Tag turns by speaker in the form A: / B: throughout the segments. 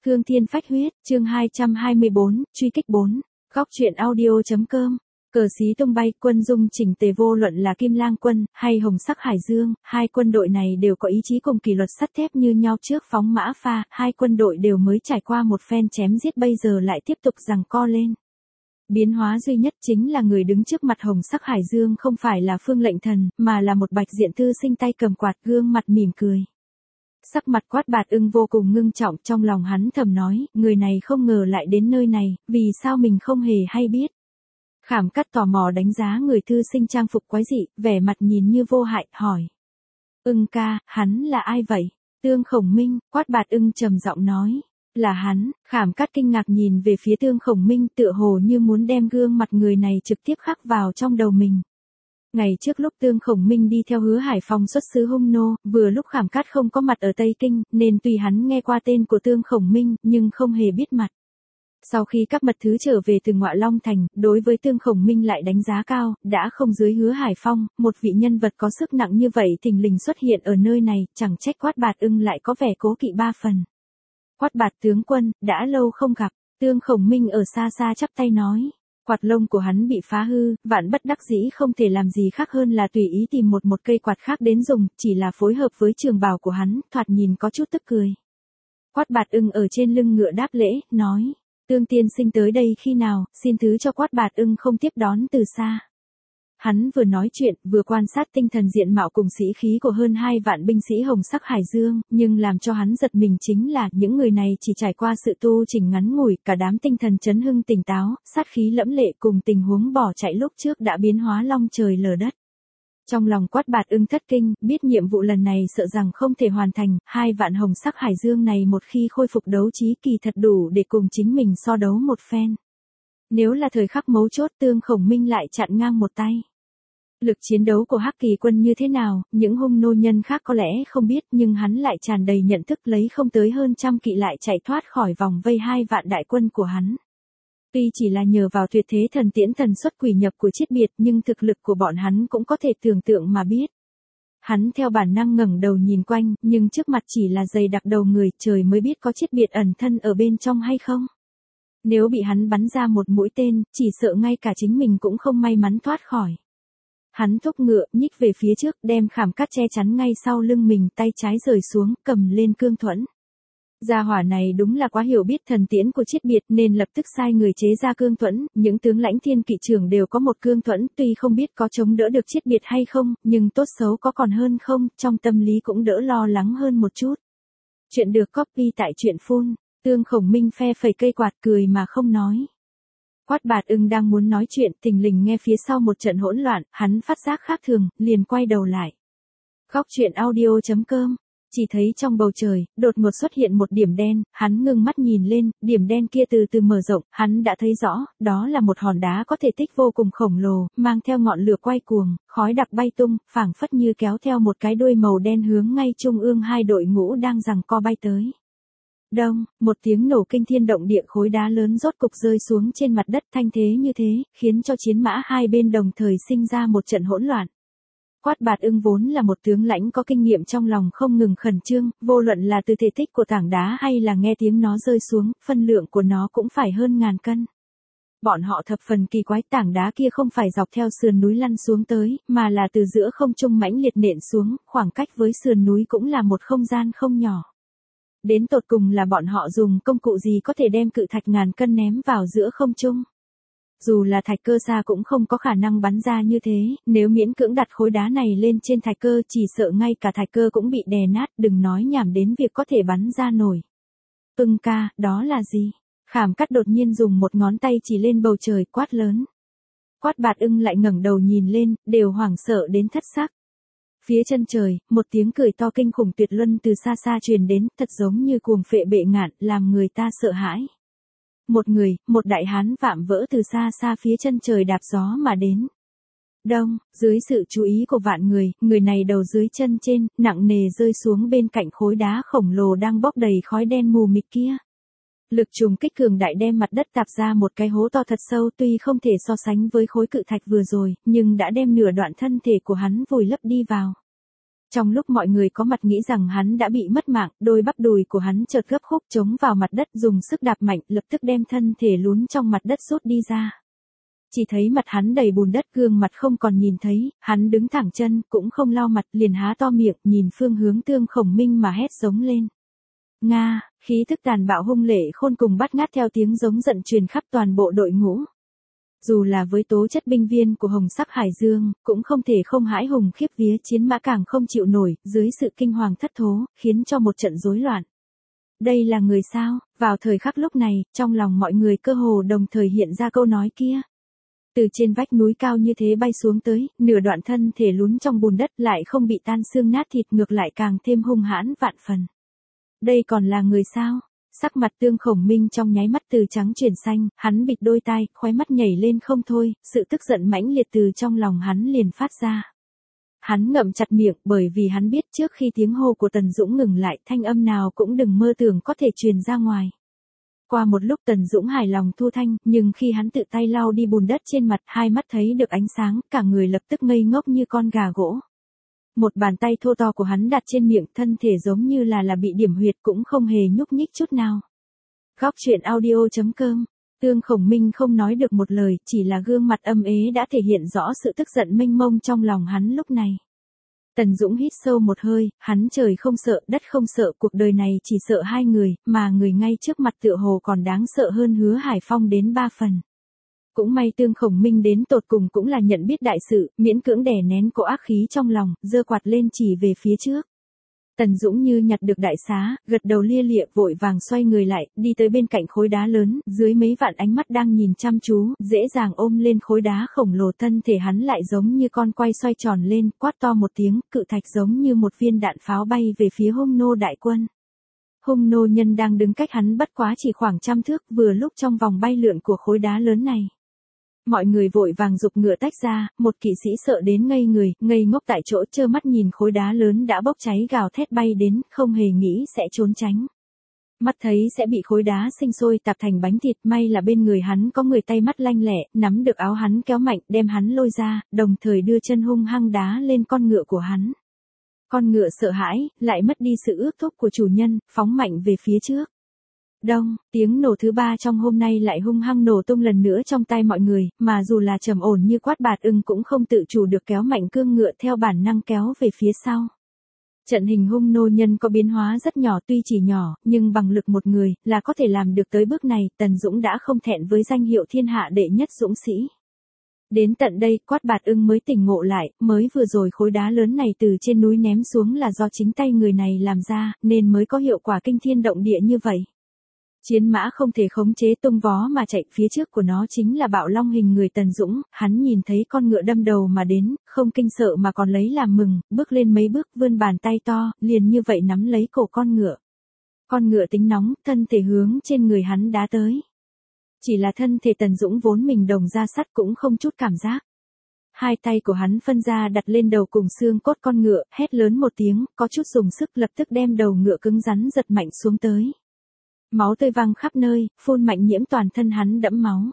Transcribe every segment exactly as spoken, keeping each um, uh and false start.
A: Hương Thiên Phách Huyết, chương hai trăm hai mươi bốn, truy kích bốn. Góc truyện audio.com. Cờ xí tung bay, quân dung chỉnh tề, vô luận là Kim Lang quân hay Hồng Sắc Hải Dương, hai quân đội này đều có ý chí cùng kỷ luật sắt thép như nhau. Trước phóng mã pha, hai quân đội đều mới trải qua một phen chém giết, bây giờ lại tiếp tục giằng co lên. Biến hóa duy nhất chính là người đứng trước mặt Hồng Sắc Hải Dương không phải là Phương Lệnh Thần, mà là một bạch diện thư sinh tay cầm quạt, gương mặt mỉm cười. Sắc mặt Quát Bạt Ưng vô cùng ngưng trọng, trong lòng hắn thầm nói, người này không ngờ lại đến nơi này, vì sao mình không hề hay biết. Khảm Cắt tò mò đánh giá người thư sinh trang phục quái dị, vẻ mặt nhìn như vô hại, hỏi. Ưng ca, hắn là ai vậy? Tương Khổng Minh, Quát Bạt Ưng trầm giọng nói. Là hắn. Khảm Cắt kinh ngạc nhìn về phía Tương Khổng Minh, tựa hồ như muốn đem gương mặt người này trực tiếp khắc vào trong đầu mình. Ngày trước lúc Tương Khổng Minh đi theo Hứa Hải Phong xuất xứ Hung Nô, vừa lúc Khảm Cắt không có mặt ở Tây Kinh, nên tuy hắn nghe qua tên của Tương Khổng Minh, nhưng không hề biết mặt. Sau khi các mật thứ trở về từ Ngọa Long Thành, đối với Tương Khổng Minh lại đánh giá cao, đã không dưới Hứa Hải Phong, một vị nhân vật có sức nặng như vậy thình lình xuất hiện ở nơi này, chẳng trách Quát Bạt Ưng lại có vẻ cố kỵ ba phần. Quát Bạt tướng quân, đã lâu không gặp. Tương Khổng Minh ở xa xa chắp tay nói. Quạt lông của hắn bị phá hư, vạn bất đắc dĩ không thể làm gì khác hơn là tùy ý tìm một một cây quạt khác đến dùng, chỉ là phối hợp với trường bào của hắn, thoạt nhìn có chút tức cười. Quát Bạt Ưng ở trên lưng ngựa đáp lễ, nói, Tương tiên sinh tới đây khi nào, xin thứ cho Quát Bạt Ưng không tiếp đón từ xa. Hắn vừa nói chuyện, vừa quan sát tinh thần diện mạo cùng sĩ khí của hơn hai vạn binh sĩ Hồng Sắc Hải Dương, nhưng làm cho hắn giật mình chính là, những người này chỉ trải qua sự tu chỉnh ngắn ngủi, cả đám tinh thần chấn hưng tỉnh táo, sát khí lẫm lệ cùng tình huống bỏ chạy lúc trước đã biến hóa long trời lở đất. Trong lòng Quát Bạt Ưng thất kinh, biết nhiệm vụ lần này sợ rằng không thể hoàn thành, hai vạn Hồng Sắc Hải Dương này một khi khôi phục đấu trí kỳ thật đủ để cùng chính mình so đấu một phen. Nếu là thời khắc mấu chốt, Tương Khổng Minh lại chặn ngang một tay. Lực chiến đấu của Hắc Kỳ quân như thế nào, những Hung nô nhân khác có lẽ không biết, nhưng hắn lại tràn đầy nhận thức, lấy không tới hơn trăm kỵ lại chạy thoát khỏi vòng vây hai vạn đại quân của hắn. Tuy chỉ là nhờ vào tuyệt thế thần tiễn thần xuất quỷ nhập của Chiết Biệt, nhưng thực lực của bọn hắn cũng có thể tưởng tượng mà biết. Hắn theo bản năng ngẩng đầu nhìn quanh, nhưng trước mặt chỉ là dày đặc đầu người, trời mới biết có Chiết Biệt ẩn thân ở bên trong hay không. Nếu bị hắn bắn ra một mũi tên, chỉ sợ ngay cả chính mình cũng không may mắn thoát khỏi. Hắn thúc ngựa, nhích về phía trước, đem Khảm Cắt che chắn ngay sau lưng mình, tay trái rời xuống, cầm lên cương thuẫn. Gia hỏa này đúng là quá hiểu biết thần tiễn của Chiết Biệt, nên lập tức sai người chế ra cương thuẫn, những tướng lãnh thiên kỵ trưởng đều có một cương thuẫn, tuy không biết có chống đỡ được Chiết Biệt hay không, nhưng tốt xấu có còn hơn không, trong tâm lý cũng đỡ lo lắng hơn một chút. Chuyện được copy tại truyện phun, Tương Khổng Minh phe phẩy cây quạt cười mà không nói. Quát Bạt Ưng đang muốn nói chuyện, thình lình nghe phía sau một trận hỗn loạn, hắn phát giác khác thường, liền quay đầu lại. Góc truyện audio.com. Chỉ thấy trong bầu trời, đột ngột xuất hiện một điểm đen, hắn ngưng mắt nhìn lên, điểm đen kia từ từ mở rộng, hắn đã thấy rõ, đó là một hòn đá có thể tích vô cùng khổng lồ, mang theo ngọn lửa quay cuồng, khói đặc bay tung, phảng phất như kéo theo một cái đuôi màu đen hướng ngay trung ương hai đội ngũ đang giằng co bay tới. Đông, một tiếng nổ kinh thiên động địa, khối đá lớn rốt cục rơi xuống trên mặt đất, thanh thế như thế, khiến cho chiến mã hai bên đồng thời sinh ra một trận hỗn loạn. Quát Bạt Ưng vốn là một tướng lãnh có kinh nghiệm, trong lòng không ngừng khẩn trương, vô luận là từ thể tích của tảng đá hay là nghe tiếng nó rơi xuống, phân lượng của nó cũng phải hơn ngàn cân. Bọn họ thập phần kỳ quái, tảng đá kia không phải dọc theo sườn núi lăn xuống tới, mà là từ giữa không trung mãnh liệt nện xuống, khoảng cách với sườn núi cũng là một không gian không nhỏ. Đến tột cùng là bọn họ dùng công cụ gì có thể đem cự thạch ngàn cân ném vào giữa không trung. Dù là thạch cơ xa cũng không có khả năng bắn ra như thế, nếu miễn cưỡng đặt khối đá này lên trên thạch cơ chỉ sợ ngay cả thạch cơ cũng bị đè nát, đừng nói nhảm đến việc có thể bắn ra nổi. Ưng ca, đó là gì? Khảm Cắt đột nhiên dùng một ngón tay chỉ lên bầu trời, quát lớn. Quát Bạt Ưng lại ngẩng đầu nhìn lên, đều hoảng sợ đến thất sắc. Phía chân trời, một tiếng cười to kinh khủng tuyệt luân từ xa xa truyền đến, thật giống như cuồng phệ bệ ngạn, làm người ta sợ hãi. Một người, một đại hán vạm vỡ từ xa xa phía chân trời đạp gió mà đến. Đông, dưới sự chú ý của vạn người, người này đầu dưới chân trên, nặng nề rơi xuống bên cạnh khối đá khổng lồ đang bốc đầy khói đen mù mịt kia. Lực trùng kích cường đại đem mặt đất tạp ra một cái hố to thật sâu, tuy không thể so sánh với khối cự thạch vừa rồi, nhưng đã đem nửa đoạn thân thể của hắn vùi lấp đi vào. Trong lúc mọi người có mặt nghĩ rằng hắn đã bị mất mạng, đôi bắp đùi của hắn chợt gấp khúc chống vào mặt đất, dùng sức đạp mạnh, lập tức đem thân thể lún trong mặt đất rút đi ra. Chỉ thấy mặt hắn đầy bùn đất, gương mặt không còn nhìn thấy, hắn đứng thẳng chân, cũng không lau mặt, liền há to miệng, nhìn phương hướng Tương Khổng Minh mà hét giống lên. Nga, khí thức tàn bạo hung lệ khôn cùng bắt ngát theo tiếng giống giận truyền khắp toàn bộ đội ngũ. Dù là với tố chất binh viên của Hồng Sắc Hải Dương, cũng không thể không hãi hùng khiếp vía, chiến mã càng không chịu nổi, dưới sự kinh hoàng thất thố, khiến cho một trận rối loạn. Đây là người sao? Vào thời khắc lúc này, trong lòng mọi người cơ hồ đồng thời hiện ra câu nói kia. Từ trên vách núi cao như thế bay xuống tới, nửa đoạn thân thể lún trong bùn đất lại không bị tan xương nát thịt, ngược lại càng thêm hung hãn vạn phần. Đây còn là người sao? Sắc mặt Tương Khổng Minh trong nháy mắt từ trắng chuyển xanh, hắn bịt đôi tai, khóe mắt nhảy lên không thôi, sự tức giận mãnh liệt từ trong lòng hắn liền phát ra. Hắn ngậm chặt miệng, bởi vì hắn biết trước khi tiếng hô của Tần Dũng ngừng lại, thanh âm nào cũng đừng mơ tưởng có thể truyền ra ngoài. Qua một lúc Tần Dũng hài lòng thu thanh, nhưng khi hắn tự tay lau đi bùn đất trên mặt, hai mắt thấy được ánh sáng, cả người lập tức ngây ngốc như con gà gỗ. Một bàn tay thô to của hắn đặt trên miệng, thân thể giống như là là bị điểm huyệt, cũng không hề nhúc nhích chút nào. Góc truyện audio chấm com. Tương Khổng Minh không nói được một lời, chỉ là gương mặt âm ế đã thể hiện rõ sự tức giận mênh mông trong lòng hắn lúc này. Tần Dũng hít sâu một hơi, hắn trời không sợ, đất không sợ, cuộc đời này chỉ sợ hai người, mà người ngay trước mặt tựa hồ còn đáng sợ hơn Hứa Hải Phong đến ba phần. Cũng may Tương Khổng Minh đến tột cùng cũng là nhận biết đại sự, miễn cưỡng đè nén cỗ ác khí trong lòng, giơ quạt lên chỉ về phía trước. Tần Dũng như nhặt được đại xá, gật đầu lia lịa, vội vàng xoay người lại, đi tới bên cạnh khối đá lớn, dưới mấy vạn ánh mắt đang nhìn chăm chú, dễ dàng ôm lên khối đá khổng lồ, thân thể hắn lại giống như con quay xoay tròn lên, quát to một tiếng, cự thạch giống như một viên đạn pháo bay về phía Hung nô đại quân. Hung nô nhân đang đứng cách hắn bất quá chỉ khoảng trăm thước, vừa lúc trong vòng bay lượn của khối đá lớn này. Mọi người vội vàng giục ngựa tách ra, một kỵ sĩ sợ đến ngây người, ngây ngốc tại chỗ, trơ mắt nhìn khối đá lớn đã bốc cháy gào thét bay đến, không hề nghĩ sẽ trốn tránh. Mắt thấy sẽ bị khối đá sinh sôi tạp thành bánh thịt, may là bên người hắn có người tay mắt lanh lẹ, nắm được áo hắn kéo mạnh, đem hắn lôi ra, đồng thời đưa chân hung hăng đá lên con ngựa của hắn. Con ngựa sợ hãi, lại mất đi sự ước thúc của chủ nhân, phóng mạnh về phía trước. Đông, tiếng nổ thứ ba trong hôm nay lại hung hăng nổ tung lần nữa trong tai mọi người, mà dù là trầm ổn như Quát Bạt Ưng cũng không tự chủ được kéo mạnh cương ngựa theo bản năng kéo về phía sau. Trận hình Hung nô nhân có biến hóa rất nhỏ, tuy chỉ nhỏ, nhưng bằng lực một người, là có thể làm được tới bước này, Tần Dũng đã không thẹn với danh hiệu thiên hạ đệ nhất dũng sĩ. Đến tận đây, Quát Bạt Ưng mới tỉnh ngộ lại, mới vừa rồi khối đá lớn này từ trên núi ném xuống là do chính tay người này làm ra, nên mới có hiệu quả kinh thiên động địa như vậy. Chiến mã không thể khống chế tung vó mà chạy, phía trước của nó chính là bạo long hình người Tần Dũng, hắn nhìn thấy con ngựa đâm đầu mà đến, không kinh sợ mà còn lấy làm mừng, bước lên mấy bước, vươn bàn tay to, liền như vậy nắm lấy cổ con ngựa. Con ngựa tính nóng, thân thể hướng trên người hắn đá tới. Chỉ là thân thể Tần Dũng vốn mình đồng da sắt cũng không chút cảm giác. Hai tay của hắn phân ra đặt lên đầu cùng xương cốt con ngựa, hét lớn một tiếng, có chút dùng sức, lập tức đem đầu ngựa cứng rắn giật mạnh xuống tới. Máu tươi văng khắp nơi, phun mạnh nhiễm toàn thân hắn đẫm máu.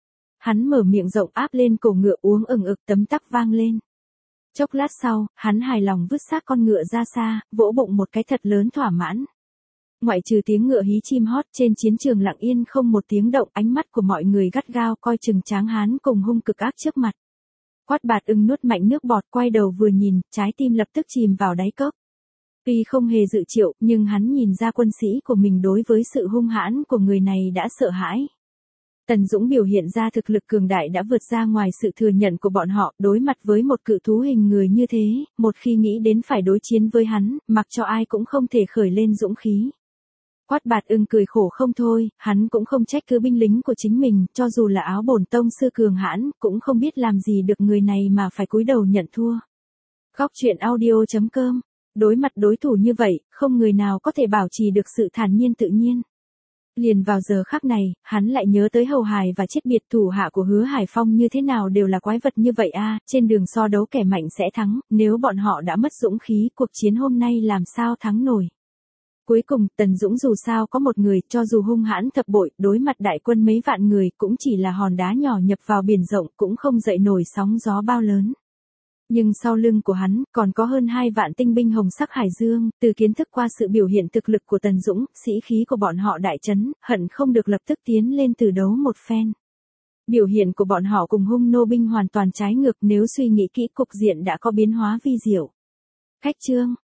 A: Hắn mở miệng rộng áp lên cổ ngựa, uống ừng ực, tấm tắc vang lên. Chốc lát sau, hắn hài lòng vứt xác con ngựa ra xa, vỗ bụng một cái thật lớn thỏa mãn. Ngoại trừ tiếng ngựa hí chim hót, trên chiến trường lặng yên không một tiếng động, ánh mắt của mọi người gắt gao coi chừng Tráng Hán cùng hung cực ác trước mặt. Quát Bạt Ưng nuốt mạnh nước bọt, quay đầu vừa nhìn, trái tim lập tức chìm vào đáy cốc. Tuy không hề dự triệu, nhưng hắn nhìn ra quân sĩ của mình đối với sự hung hãn của người này đã sợ hãi. Tần Dũng biểu hiện ra thực lực cường đại đã vượt ra ngoài sự thừa nhận của bọn họ, đối mặt với một cự thú hình người như thế, một khi nghĩ đến phải đối chiến với hắn, mặc cho ai cũng không thể khởi lên dũng khí. Quát Bạt Ưng cười khổ không thôi, hắn cũng không trách cứ binh lính của chính mình, cho dù là áo bổn tông sư cường hãn, cũng không biết làm gì được người này mà phải cúi đầu nhận thua. Góc truyện audio chấm com. Đối mặt đối thủ như vậy, không người nào có thể bảo trì được sự thản nhiên tự nhiên. Liền vào giờ khắc này, hắn lại nhớ tới Hầu Hải và chết biệt thủ hạ của Hứa Hải Phong như thế nào đều là quái vật như vậy a, trên đường so đấu kẻ mạnh sẽ thắng, nếu bọn họ đã mất dũng khí, cuộc chiến hôm nay làm sao thắng nổi. Cuối cùng, Tần Dũng dù sao có một người, cho dù hung hãn thập bội, đối mặt đại quân mấy vạn người, cũng chỉ là hòn đá nhỏ nhập vào biển rộng, cũng không dậy nổi sóng gió bao lớn. Nhưng sau lưng của hắn, còn có hơn hai vạn tinh binh Hồng Sắc Hải Dương, từ kiến thức qua sự biểu hiện thực lực của Tần Dũng, sĩ khí của bọn họ đại chấn, hận không được lập tức tiến lên từ đấu một phen. Biểu hiện của bọn họ cùng Hung nô binh hoàn toàn trái ngược, nếu suy nghĩ kỹ cục diện đã có biến hóa vi diệu. Khách trương,